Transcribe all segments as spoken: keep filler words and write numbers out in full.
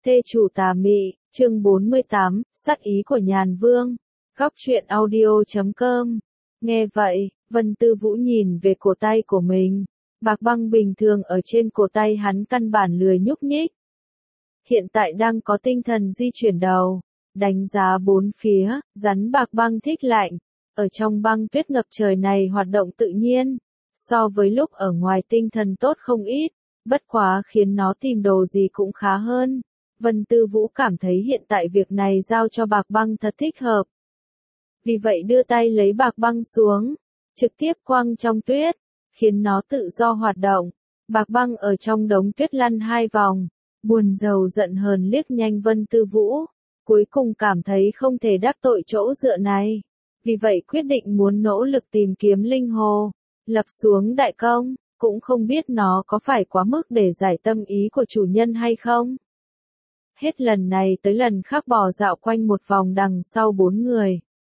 Thê chủ tà mị, chương bốn mươi tám, sát ý của Nhàn Vương. Góc truyện audio chấm com. Nghe vậy, Vân Tư Vũ nhìn về cổ tay của mình. Bạc băng bình thường ở trên cổ tay hắn căn bản lười nhúc nhích. Hiện tại đang có tinh thần di chuyển đầu, đánh giá bốn phía, rắn bạc băng thích lạnh. Ở trong băng tuyết ngập trời này hoạt động tự nhiên, so với lúc ở ngoài tinh thần tốt không ít, bất quá khiến nó tìm đồ gì cũng khá hơn. Vân Tư Vũ cảm thấy hiện tại việc này giao cho bạc băng thật thích hợp. Vì vậy đưa tay lấy bạc băng xuống, trực tiếp quăng trong tuyết, khiến nó tự do hoạt động. Bạc băng ở trong đống tuyết lăn hai vòng, buồn rầu giận hờn liếc nhanh Vân Tư Vũ, cuối cùng cảm thấy không thể đắc tội chỗ dựa này. Vì vậy quyết định muốn nỗ lực tìm kiếm linh hồ, lập xuống đại công, cũng không biết nó có phải quá mức để giải tâm ý của chủ nhân hay không. Hết lần này tới lần khác bò dạo quanh một vòng đằng sau bốn người.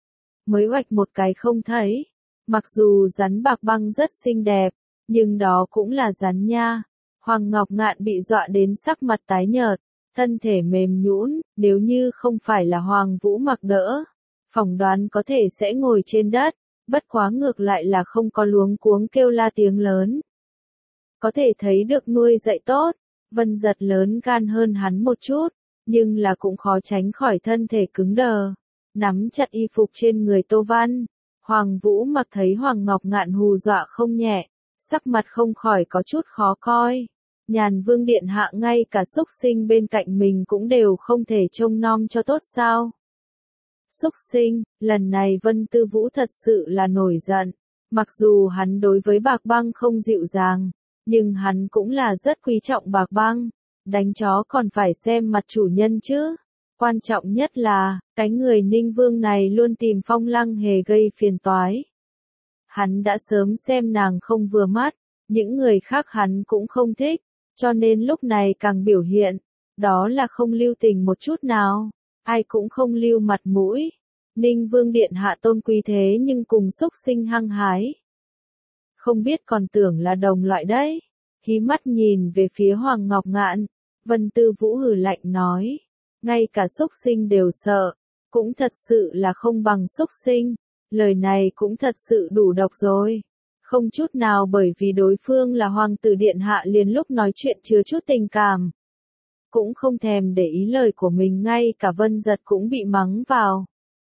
Mới oạch một cái không thấy. Mặc dù rắn bạc băng rất xinh đẹp, nhưng đó cũng là rắn nha. Hoàng Ngọc Ngạn bị dọa đến sắc mặt tái nhợt, thân thể mềm nhũn, nếu như không phải là Hoàng Vũ mặc đỡ, phỏng đoán có thể sẽ ngồi trên đất, bất quá ngược lại là không có luống cuống kêu la tiếng lớn. Có thể thấy được nuôi dạy tốt. Vân Giật lớn gan hơn hắn một chút, nhưng là cũng khó tránh khỏi thân thể cứng đờ. Nắm chặt y phục trên người Tô Văn, Hoàng Vũ mặc thấy Hoàng Ngọc Ngạn hù dọa không nhẹ, sắc mặt không khỏi có chút khó coi. Nhàn Vương điện hạ ngay cả súc sinh bên cạnh mình cũng đều không thể trông nom cho tốt sao? Súc sinh, lần này Vân Tư Vũ thật sự là nổi giận, mặc dù hắn đối với bạc băng không dịu dàng, nhưng hắn cũng là rất quý trọng bạc băng, đánh chó còn phải xem mặt chủ nhân chứ. Quan trọng nhất là, cái người Ninh Vương này luôn tìm Phong Lăng Hề gây phiền toái. Hắn đã sớm xem nàng không vừa mắt, những người khác hắn cũng không thích, cho nên lúc này càng biểu hiện, đó là không lưu tình một chút nào, ai cũng không lưu mặt mũi. Ninh Vương điện hạ tôn quý thế nhưng cùng xúc sinh hăng hái. Không biết còn tưởng là đồng loại đấy. Hí mắt nhìn về phía Hoàng Ngọc Ngạn, Vân Tư Vũ hừ lạnh nói, ngay cả xúc sinh đều sợ, cũng thật sự là không bằng xúc sinh, lời này cũng thật sự đủ độc rồi. Không chút nào bởi vì đối phương là hoàng tử điện hạ liền lúc nói chuyện chứa chút tình cảm. Cũng không thèm để ý lời của mình, ngay cả Vân Giật cũng bị mắng vào.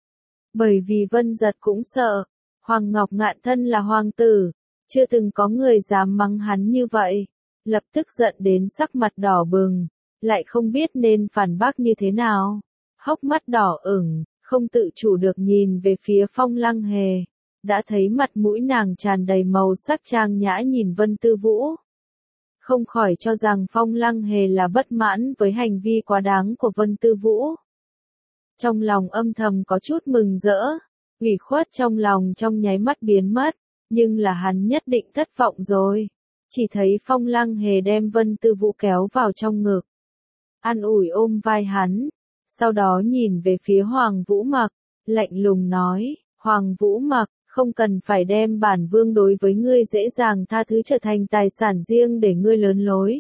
Bởi vì Vân Giật cũng sợ, Hoàng Ngọc Ngạn thân là hoàng tử, chưa từng có người dám mắng hắn như vậy, lập tức giận đến sắc mặt đỏ bừng, lại không biết nên phản bác như thế nào. Hốc mắt đỏ ửng, không tự chủ được nhìn về phía Phong Lăng Hề, đã thấy mặt mũi nàng tràn đầy màu sắc trang nhã nhìn Vân Tư Vũ. Không khỏi cho rằng Phong Lăng Hề là bất mãn với hành vi quá đáng của Vân Tư Vũ. Trong lòng âm thầm có chút mừng rỡ, ủy khuất trong lòng trong nháy mắt biến mất. Nhưng là hắn nhất định thất vọng rồi. Chỉ thấy Phong Lăng Hề đem Vân Tư Vũ kéo vào trong ngực, an ủi ôm vai hắn, sau đó nhìn về phía Hoàng Vũ Mặc, lạnh lùng nói, Hoàng Vũ Mặc, không cần phải đem bản vương đối với ngươi dễ dàng tha thứ trở thành tài sản riêng để ngươi lớn lối.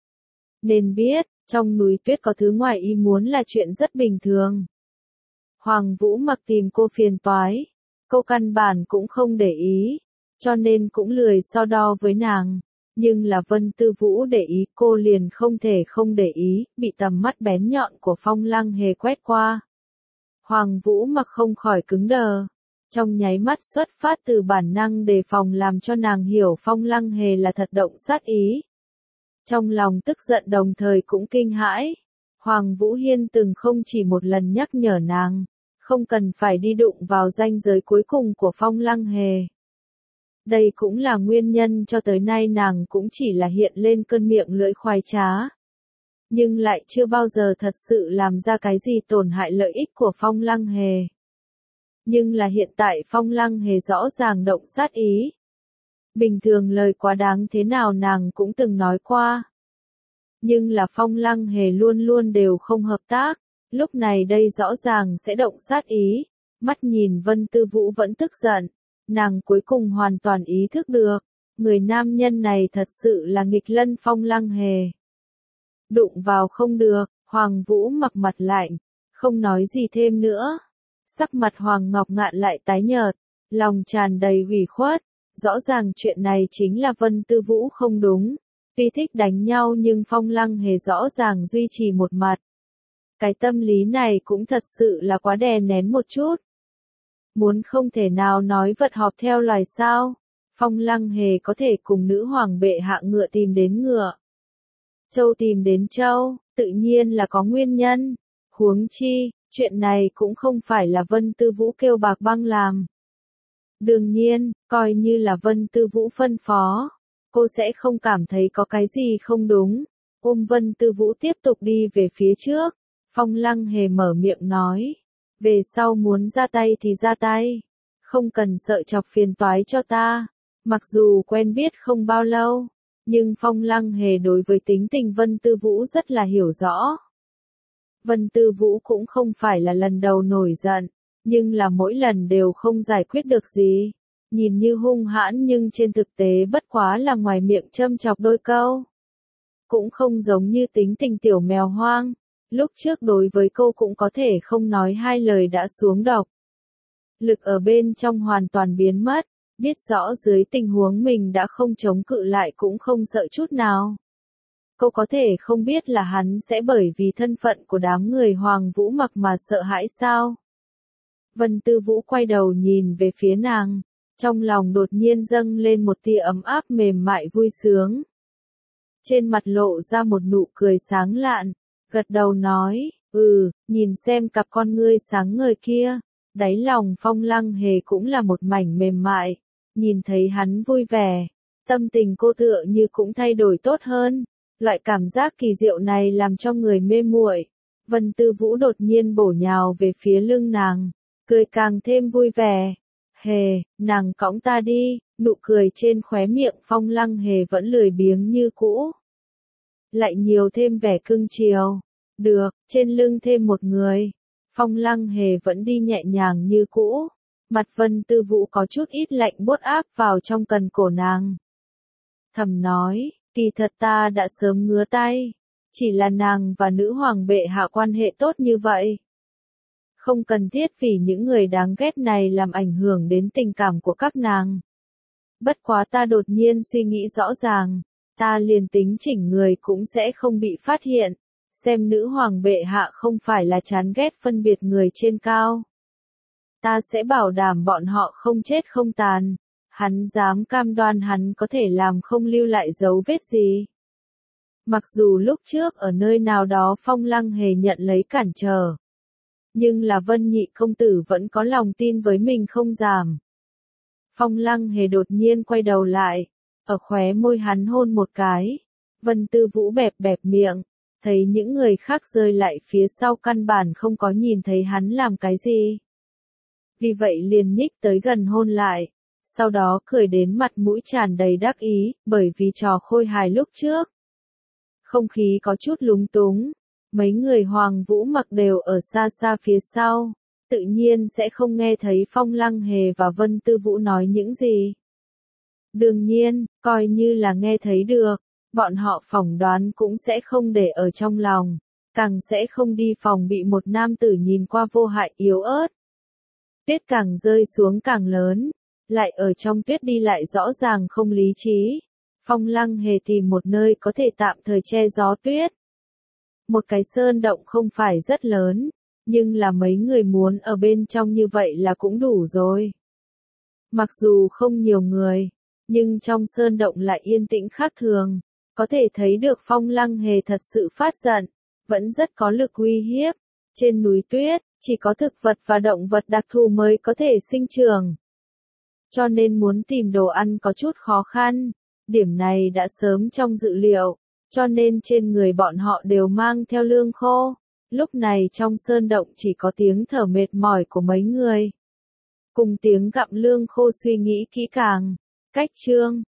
Nên biết, trong núi tuyết có thứ ngoài ý muốn là chuyện rất bình thường. Hoàng Vũ Mặc tìm cô phiền toái, cô căn bản cũng không để ý, cho nên cũng lười so đo với nàng, nhưng là Vân Tư Vũ để ý, cô liền không thể không để ý, bị tầm mắt bén nhọn của Phong Lăng Hề quét qua. Hoàng Vũ Mặc không khỏi cứng đờ, trong nháy mắt xuất phát từ bản năng đề phòng làm cho nàng hiểu Phong Lăng Hề là thật động sát ý. Trong lòng tức giận đồng thời cũng kinh hãi, Hoàng Vũ Hiên từng không chỉ một lần nhắc nhở nàng, không cần phải đi đụng vào ranh giới cuối cùng của Phong Lăng Hề. Đây cũng là nguyên nhân cho tới nay nàng cũng chỉ là hiện lên cơn miệng lưỡi khoái trá. Nhưng lại chưa bao giờ thật sự làm ra cái gì tổn hại lợi ích của Phong Lăng Hề. Nhưng là hiện tại Phong Lăng Hề rõ ràng động sát ý. Bình thường lời quá đáng thế nào nàng cũng từng nói qua. Nhưng là Phong Lăng Hề luôn luôn đều không hợp tác, lúc này đây rõ ràng sẽ động sát ý. Mắt nhìn Vân Tư Vũ vẫn tức giận. Nàng cuối cùng hoàn toàn ý thức được, người nam nhân này thật sự là nghịch lân Phong Lăng Hề. Đụng vào không được, Hoàng Vũ mặc mặt lạnh, không nói gì thêm nữa. Sắc mặt Hoàng Ngọc Ngạn lại tái nhợt, lòng tràn đầy ủy khuất. Rõ ràng chuyện này chính là Vân Tư Vũ không đúng. Tuy thích đánh nhau nhưng Phong Lăng Hề rõ ràng duy trì một mặt. Cái tâm lý này cũng thật sự là quá đè nén một chút. Muốn không thể nào nói vật họp theo loài sao. Phong Lăng Hề có thể cùng nữ hoàng bệ hạ ngựa tìm đến ngựa. Châu tìm đến châu, tự nhiên là có nguyên nhân. Huống chi, chuyện này cũng không phải là Vân Tư Vũ kêu Bạc Băng làm. Đương nhiên, coi như là Vân Tư Vũ phân phó, cô sẽ không cảm thấy có cái gì không đúng. Ôm Vân Tư Vũ tiếp tục đi về phía trước. Phong Lăng Hề mở miệng nói. Về sau muốn ra tay thì ra tay. Không cần sợ chọc phiền toái cho ta. Mặc dù quen biết không bao lâu, nhưng Phong Lăng Hề đối với tính tình Vân Tư Vũ rất là hiểu rõ. Vân Tư Vũ cũng không phải là lần đầu nổi giận, nhưng là mỗi lần đều không giải quyết được gì. Nhìn như hung hãn nhưng trên thực tế bất quá là ngoài miệng châm chọc đôi câu. Cũng không giống như tính tình tiểu mèo hoang. Lúc trước đối với cô cũng có thể không nói hai lời đã xuống độc. Lực ở bên trong hoàn toàn biến mất, biết rõ dưới tình huống mình đã không chống cự lại cũng không sợ chút nào. Cô có thể không biết là hắn sẽ bởi vì thân phận của đám người Hoàng Vũ mặc mà sợ hãi sao? Vân Tư Vũ quay đầu nhìn về phía nàng, trong lòng đột nhiên dâng lên một tia ấm áp mềm mại vui sướng. Trên mặt lộ ra một nụ cười sáng lạn, gật đầu nói, ừ, nhìn xem cặp con ngươi sáng ngời kia, đáy lòng Phong Lăng Hề cũng là một mảnh mềm mại, nhìn thấy hắn vui vẻ, tâm tình cô tựa như cũng thay đổi tốt hơn, loại cảm giác kỳ diệu này làm cho người mê muội. Vân Tư Vũ đột nhiên bổ nhào về phía lưng nàng, cười càng thêm vui vẻ. Hề, nàng cõng ta đi, nụ cười trên khóe miệng Phong Lăng Hề vẫn lười biếng như cũ. Lại nhiều thêm vẻ cưng chiều. Được, trên lưng thêm một người. Phong Lăng Hề vẫn đi nhẹ nhàng như cũ. Mặt Vân Tư Vũ có chút ít lạnh buốt áp vào trong cần cổ nàng. Thầm nói, kỳ thật ta đã sớm ngứa tay. Chỉ là nàng và nữ hoàng bệ hạ quan hệ tốt như vậy. Không cần thiết vì những người đáng ghét này làm ảnh hưởng đến tình cảm của các nàng. Bất quá ta đột nhiên suy nghĩ rõ ràng, ta liền tính chỉnh người cũng sẽ không bị phát hiện, xem nữ hoàng bệ hạ không phải là chán ghét phân biệt người trên cao. Ta sẽ bảo đảm bọn họ không chết không tàn, hắn dám cam đoan hắn có thể làm không lưu lại dấu vết gì. Mặc dù lúc trước ở nơi nào đó Phong Lăng Hề nhận lấy cản trở, nhưng là Vân nhị công tử vẫn có lòng tin với mình không giảm. Phong Lăng Hề đột nhiên quay đầu lại, ở khóe môi hắn hôn một cái. Vân Tư Vũ bẹp bẹp miệng, thấy những người khác rơi lại phía sau căn bản không có nhìn thấy hắn làm cái gì. Vì vậy liền nhích tới gần hôn lại, sau đó cười đến mặt mũi tràn đầy đắc ý, bởi vì trò khôi hài lúc trước. Không khí có chút lúng túng, mấy người Hoàng Vũ mặc đều ở xa xa phía sau, tự nhiên sẽ không nghe thấy Phong Lăng Hề và Vân Tư Vũ nói những gì. Đương nhiên, coi như là nghe thấy được, bọn họ phỏng đoán cũng sẽ không để ở trong lòng, càng sẽ không đi phòng bị một nam tử nhìn qua vô hại yếu ớt. Tuyết càng rơi xuống càng lớn, lại ở trong tuyết đi lại rõ ràng không lý trí. Phong Lăng Hề tìm một nơi có thể tạm thời che gió tuyết. Một cái sơn động không phải rất lớn, nhưng là mấy người muốn ở bên trong như vậy là cũng đủ rồi. Mặc dù không nhiều người, nhưng trong sơn động lại yên tĩnh khác thường, có thể thấy được Phong Lăng Hề thật sự phát giận, vẫn rất có lực uy hiếp. Trên núi tuyết, chỉ có thực vật và động vật đặc thù mới có thể sinh trưởng. Cho nên muốn tìm đồ ăn có chút khó khăn, điểm này đã sớm trong dự liệu, cho nên trên người bọn họ đều mang theo lương khô. Lúc này trong sơn động chỉ có tiếng thở mệt mỏi của mấy người, cùng tiếng gặm lương khô suy nghĩ kỹ càng. Cách chương